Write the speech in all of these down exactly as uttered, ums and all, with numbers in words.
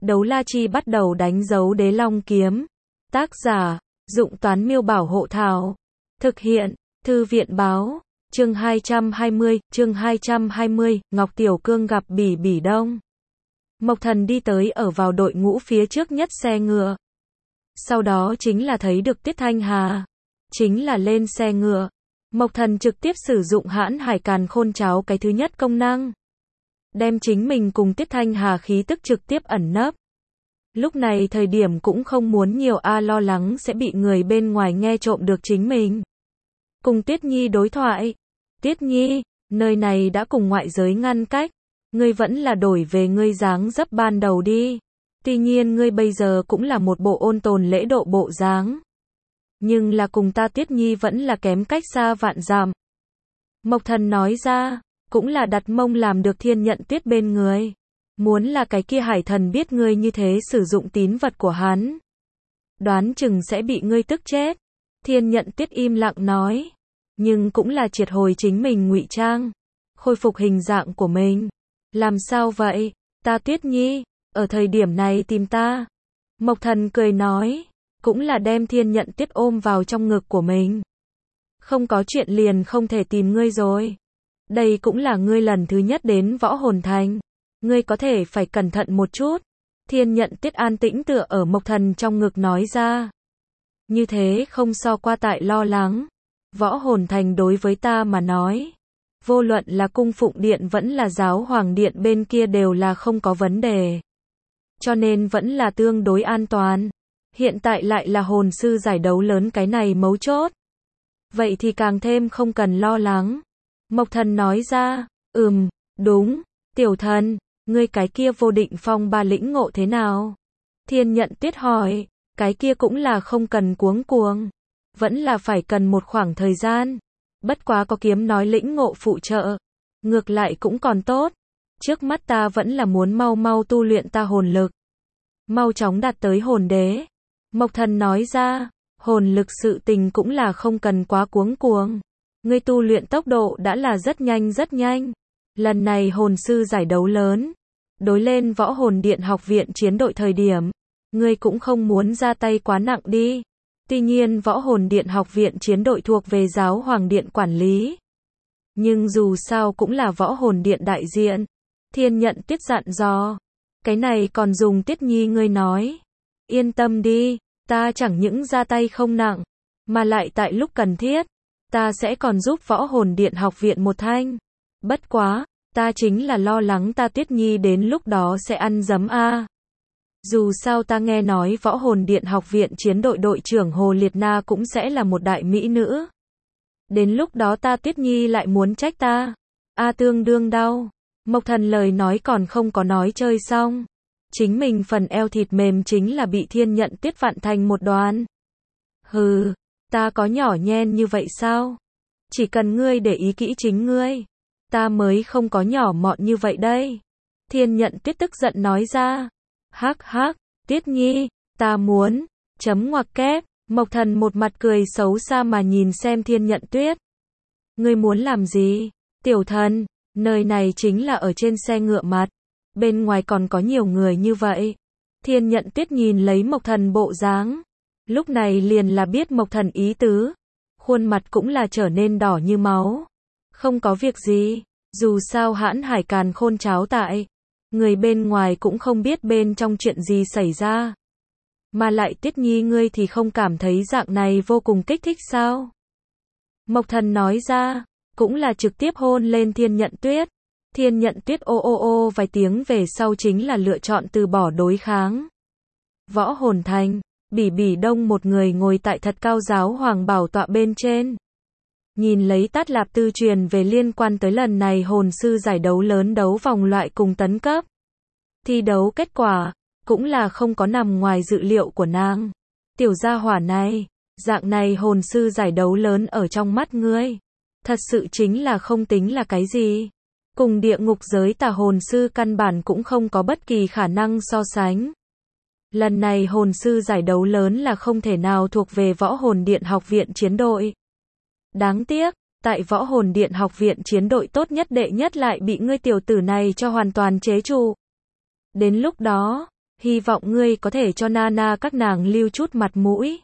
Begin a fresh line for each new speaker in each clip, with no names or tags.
Đấu la chi bắt đầu đánh dấu đế long kiếm. Tác giả, Dụng Toán Miêu Bảo Hộ Thảo. Thực hiện, Thư viện Báo. Chương hai trăm hai mươi, chương hai trăm hai mươi, Ngọc Tiểu Cương gặp Bỉ Bỉ Đông. Mộc Thần đi tới ở vào đội ngũ phía trước nhất xe ngựa. Sau đó chính là thấy được Tiết Thanh Hà. Chính là lên xe ngựa. Mộc Thần trực tiếp sử dụng Hãn Hải Càn Khôn Cháo cái thứ nhất công năng. Đem chính mình cùng Tiết Thanh Hà khí tức trực tiếp ẩn nấp. Lúc này thời điểm cũng không muốn nhiều a lo lắng sẽ bị người bên ngoài nghe trộm được chính mình. Cùng Tiết Nhi đối thoại. Tiết Nhi, nơi này đã cùng ngoại giới ngăn cách. Ngươi vẫn là đổi về ngươi dáng dấp ban đầu đi. Tuy nhiên ngươi bây giờ cũng là một bộ ôn tồn lễ độ bộ dáng. Nhưng là cùng ta Tiết Nhi vẫn là kém cách xa vạn dặm. Mộc Thần nói ra, cũng là đặt mông làm được Thiên Nhận Tuyết bên người. Muốn là cái kia hải thần biết ngươi như thế sử dụng tín vật của hắn. Đoán chừng sẽ bị ngươi tức chết. Thiên Nhận Tuyết im lặng nói. Nhưng cũng là triệt hồi chính mình ngụy trang. Khôi phục hình dạng của mình. Làm sao vậy, ta Tuyết Nhi, ở thời điểm này tìm ta. Mộc Thần cười nói. Cũng là đem Thiên Nhận Tuyết ôm vào trong ngực của mình. Không có chuyện liền không thể tìm ngươi rồi. Đây cũng là ngươi lần thứ nhất đến Võ Hồn Thành. Ngươi có thể phải cẩn thận một chút. Thiên Nhận Tuyết an tĩnh tựa ở Mộc Thần trong ngực nói ra. Như thế không so qua tại lo lắng. Võ Hồn Thành đối với ta mà nói. Vô luận là cung phụng điện vẫn là giáo hoàng điện bên kia đều là không có vấn đề. Cho nên vẫn là tương đối an toàn. Hiện tại lại là hồn sư giải đấu lớn cái này mấu chốt. Vậy thì càng thêm không cần lo lắng. Mộc Thần nói ra, ừm, đúng, tiểu thần, ngươi cái kia vô định phong ba lĩnh ngộ thế nào? Thiên Nhận Tuyết hỏi, cái kia cũng là không cần cuống cuồng. Vẫn là phải cần một khoảng thời gian. Bất quá có kiếm nói lĩnh ngộ phụ trợ. Ngược lại cũng còn tốt. Trước mắt ta vẫn là muốn mau mau tu luyện ta hồn lực. Mau chóng đạt tới hồn đế. Mộc Thần nói ra, hồn lực sự tình cũng là không cần quá cuống cuồng. Ngươi tu luyện tốc độ đã là rất nhanh rất nhanh. Lần này hồn sư giải đấu lớn. Đối lên Võ Hồn Điện học viện chiến đội thời điểm. Ngươi cũng không muốn ra tay quá nặng đi. Tuy nhiên Võ Hồn Điện học viện chiến đội thuộc về giáo hoàng điện quản lý. Nhưng dù sao cũng là Võ Hồn Điện đại diện. Thiên Nhận Tuyết dặn dò. Cái này còn dùng Tiết Nhi ngươi nói. Yên tâm đi, ta chẳng những ra tay không nặng. Mà lại tại lúc cần thiết. Ta sẽ còn giúp Võ Hồn Điện học viện một thanh. Bất quá, ta chính là lo lắng ta Tiết Nhi đến lúc đó sẽ ăn dấm a. Dù sao ta nghe nói Võ Hồn Điện học viện chiến đội đội trưởng Hồ Liệt Na cũng sẽ là một đại mỹ nữ. Đến lúc đó ta Tiết Nhi lại muốn trách ta. A tương đương đau. Mộc Thần lời nói còn không có nói chơi xong. Chính mình phần eo thịt mềm chính là bị Thiên Nhận Tuyết vặn thành một đoàn. Hừ, ta có nhỏ nhen như vậy sao? Chỉ cần ngươi để ý kỹ chính ngươi. Ta mới không có nhỏ mọn như vậy đây. Thiên Nhận Tuyết tức giận nói ra. Hắc hắc, Tiết Nhi, ta muốn, chấm ngoặc kép, Mộc Thần một mặt cười xấu xa mà nhìn xem Thiên Nhận Tuyết. Ngươi muốn làm gì? Tiểu thần, nơi này chính là ở trên xe ngựa mặt, bên ngoài còn có nhiều người như vậy. Thiên Nhận Tuyết nhìn lấy Mộc Thần bộ dáng, lúc này liền là biết Mộc Thần ý tứ, khuôn mặt cũng là trở nên đỏ như máu. Không có việc gì, dù sao Hãn Hải Càn Khôn Cháo tại. Người bên ngoài cũng không biết bên trong chuyện gì xảy ra. Mà lại Tiết Nhi ngươi thì không cảm thấy dạng này vô cùng kích thích sao? Mộc Thần nói ra, cũng là trực tiếp hôn lên Thiên Nhận Tuyết. Thiên Nhận Tuyết ô ô ô vài tiếng về sau chính là lựa chọn từ bỏ đối kháng. Võ Hồn Thành, Bỉ Bỉ Đông một người ngồi tại thật cao giáo hoàng bảo tọa bên trên. Nhìn lấy Tát Lạp Tư truyền về liên quan tới lần này hồn sư giải đấu lớn đấu vòng loại cùng tấn cấp. Thi đấu kết quả, cũng là không có nằm ngoài dự liệu của nàng. Tiểu gia hỏa này, dạng này hồn sư giải đấu lớn ở trong mắt ngươi. Thật sự chính là không tính là cái gì. Cùng địa ngục giới tà hồn sư căn bản cũng không có bất kỳ khả năng so sánh. Lần này hồn sư giải đấu lớn là không thể nào thuộc về Võ Hồn Điện học viện chiến đội. Đáng tiếc, tại Võ Hồn Điện học viện chiến đội tốt nhất đệ nhất lại bị ngươi tiểu tử này cho hoàn toàn chế trụ. Đến lúc đó, Hy vọng ngươi có thể cho Nana các nàng lưu chút mặt mũi.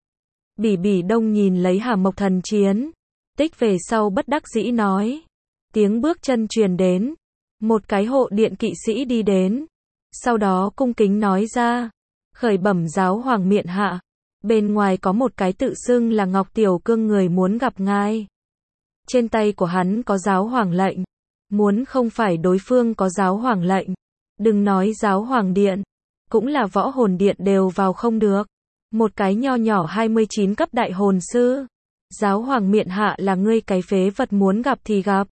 Bỉ Bỉ Đông nhìn lấy Hà Mộc Thần Chiến. Tích về sau bất đắc dĩ nói. Tiếng bước chân truyền đến. Một cái hộ điện kỵ sĩ đi đến. Sau đó cung kính nói ra. Khởi bẩm giáo hoàng miện hạ. Bên ngoài có một cái tự xưng là Ngọc Tiểu Cương người muốn gặp ngài. Trên tay của hắn có giáo hoàng lệnh. Muốn không phải đối phương có giáo hoàng lệnh. Đừng nói giáo hoàng điện. Cũng là võ hồn điện đều vào không được. Một cái nho nhỏ hai mươi chín cấp đại hồn sư. Giáo hoàng miện hạ là ngươi cái phế vật muốn gặp thì gặp.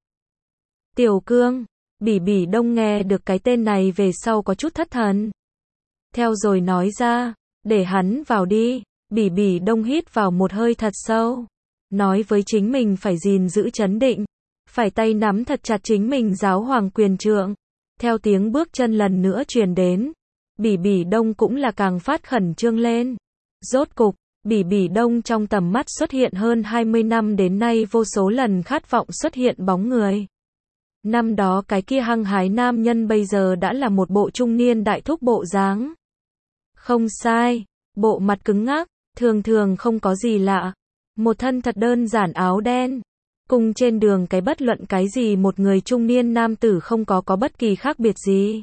Tiểu Cương. Bỉ Bỉ Đông nghe được cái tên này về sau có chút thất thần. Theo rồi nói ra. Để hắn vào đi. Bỉ Bỉ Đông hít vào một hơi thật sâu. Nói với chính mình phải gìn giữ trấn định. Phải tay nắm thật chặt chính mình giáo hoàng quyền trượng. Theo tiếng bước chân lần nữa truyền đến. Bỉ Bỉ Đông cũng là càng phát khẩn trương lên. Rốt cục, Bỉ Bỉ Đông trong tầm mắt xuất hiện hơn hai mươi năm đến nay vô số lần khát vọng xuất hiện bóng người. Năm đó cái kia hăng hái nam nhân bây giờ đã là một bộ trung niên đại thúc bộ dáng. Không sai, bộ mặt cứng ngắc, thường thường không có gì lạ. Một thân thật đơn giản áo đen. Cùng trên đường cái bất luận cái gì một người trung niên nam tử không có có bất kỳ khác biệt gì.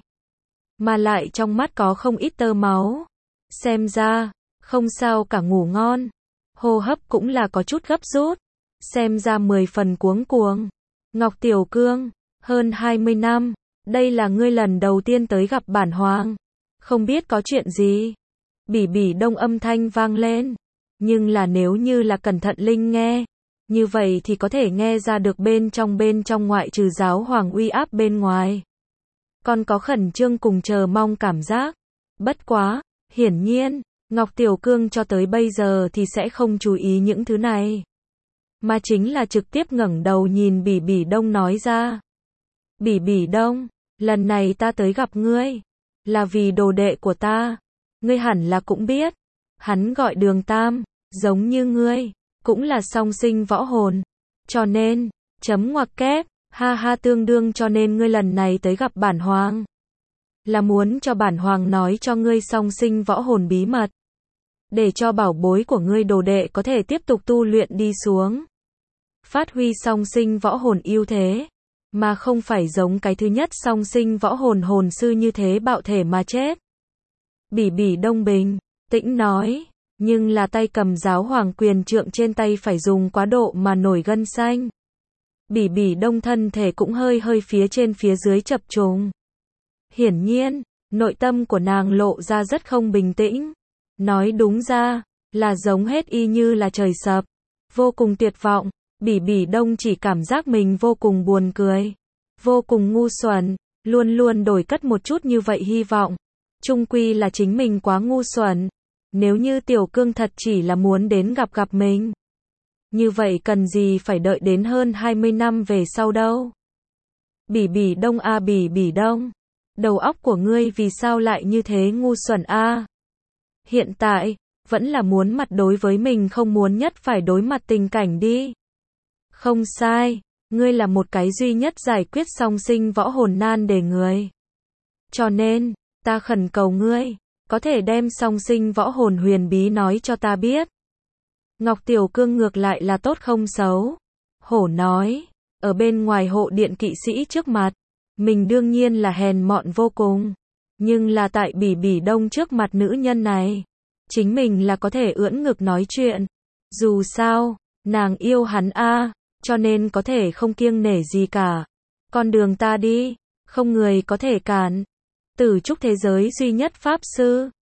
Mà lại trong mắt có không ít tơ máu. Xem ra, không sao cả ngủ ngon. Hô hấp cũng là có chút gấp rút. Xem ra mười phần cuống cuồng. Ngọc Tiểu Cương, hơn hai mươi năm. Đây là ngươi lần đầu tiên tới gặp bản hoàng. Không biết có chuyện gì. Bỉ Bỉ Đông âm thanh vang lên. Nhưng là nếu như là cẩn thận linh nghe. Như vậy thì có thể nghe ra được bên trong bên trong ngoại trừ giáo hoàng uy áp bên ngoài. Còn có khẩn trương cùng chờ mong cảm giác. Bất quá, hiển nhiên, Ngọc Tiểu Cương cho tới bây giờ thì sẽ không chú ý những thứ này. Mà chính là trực tiếp ngẩng đầu nhìn Bỉ Bỉ Đông nói ra. Bỉ Bỉ Đông, lần này ta tới gặp ngươi. Là vì đồ đệ của ta. Ngươi hẳn là cũng biết. Hắn gọi Đường Tam, giống như ngươi. Cũng là song sinh võ hồn. Cho nên, chấm ngoặc kép, ha ha tương đương cho nên ngươi lần này tới gặp bản hoàng. Là muốn cho bản hoàng nói cho ngươi song sinh võ hồn bí mật. Để cho bảo bối của ngươi đồ đệ có thể tiếp tục tu luyện đi xuống. Phát huy song sinh võ hồn ưu thế. Mà không phải giống cái thứ nhất song sinh võ hồn hồn sư như thế bạo thể mà chết. Bỉ Bỉ Đông bình tĩnh nói. Nhưng là tay cầm giáo hoàng quyền trượng trên tay phải dùng quá độ mà nổi gân xanh. Bỉ Bỉ Đông thân thể cũng hơi hơi phía trên phía dưới chập trùng. Hiển nhiên, nội tâm của nàng lộ ra rất không bình tĩnh. Nói đúng ra, là giống hết y như là trời sập. Vô cùng tuyệt vọng, Bỉ Bỉ Đông chỉ cảm giác mình vô cùng buồn cười. Vô cùng ngu xuẩn, luôn luôn đổi cất một chút như vậy hy vọng. Chung quy là chính mình quá ngu xuẩn. Nếu như Tiểu Cương thật chỉ là muốn đến gặp gặp mình. Như vậy cần gì phải đợi đến hơn hai mươi năm về sau đâu. Bỉ Bỉ Đông a à, Bỉ Bỉ Đông. Đầu óc của ngươi vì sao lại như thế ngu xuẩn a à? Hiện tại, vẫn là muốn mặt đối với mình không muốn nhất phải đối mặt tình cảnh đi. Không sai, ngươi là một cái duy nhất giải quyết song sinh võ hồn nan để người. Cho nên, ta khẩn cầu ngươi. Có thể đem song sinh võ hồn huyền bí nói cho ta biết. Ngọc Tiểu Cương ngược lại là tốt không xấu. Hổ nói, ở bên ngoài hộ điện kỵ sĩ trước mặt, mình đương nhiên là hèn mọn vô cùng. Nhưng là tại Bỉ Bỉ Đông trước mặt nữ nhân này, chính mình là có thể ưỡn ngực nói chuyện. Dù sao, nàng yêu hắn a, cho nên có thể không kiêng nể gì cả. Con đường ta đi, không người có thể cản. Tử trúc thế giới duy nhất pháp sư,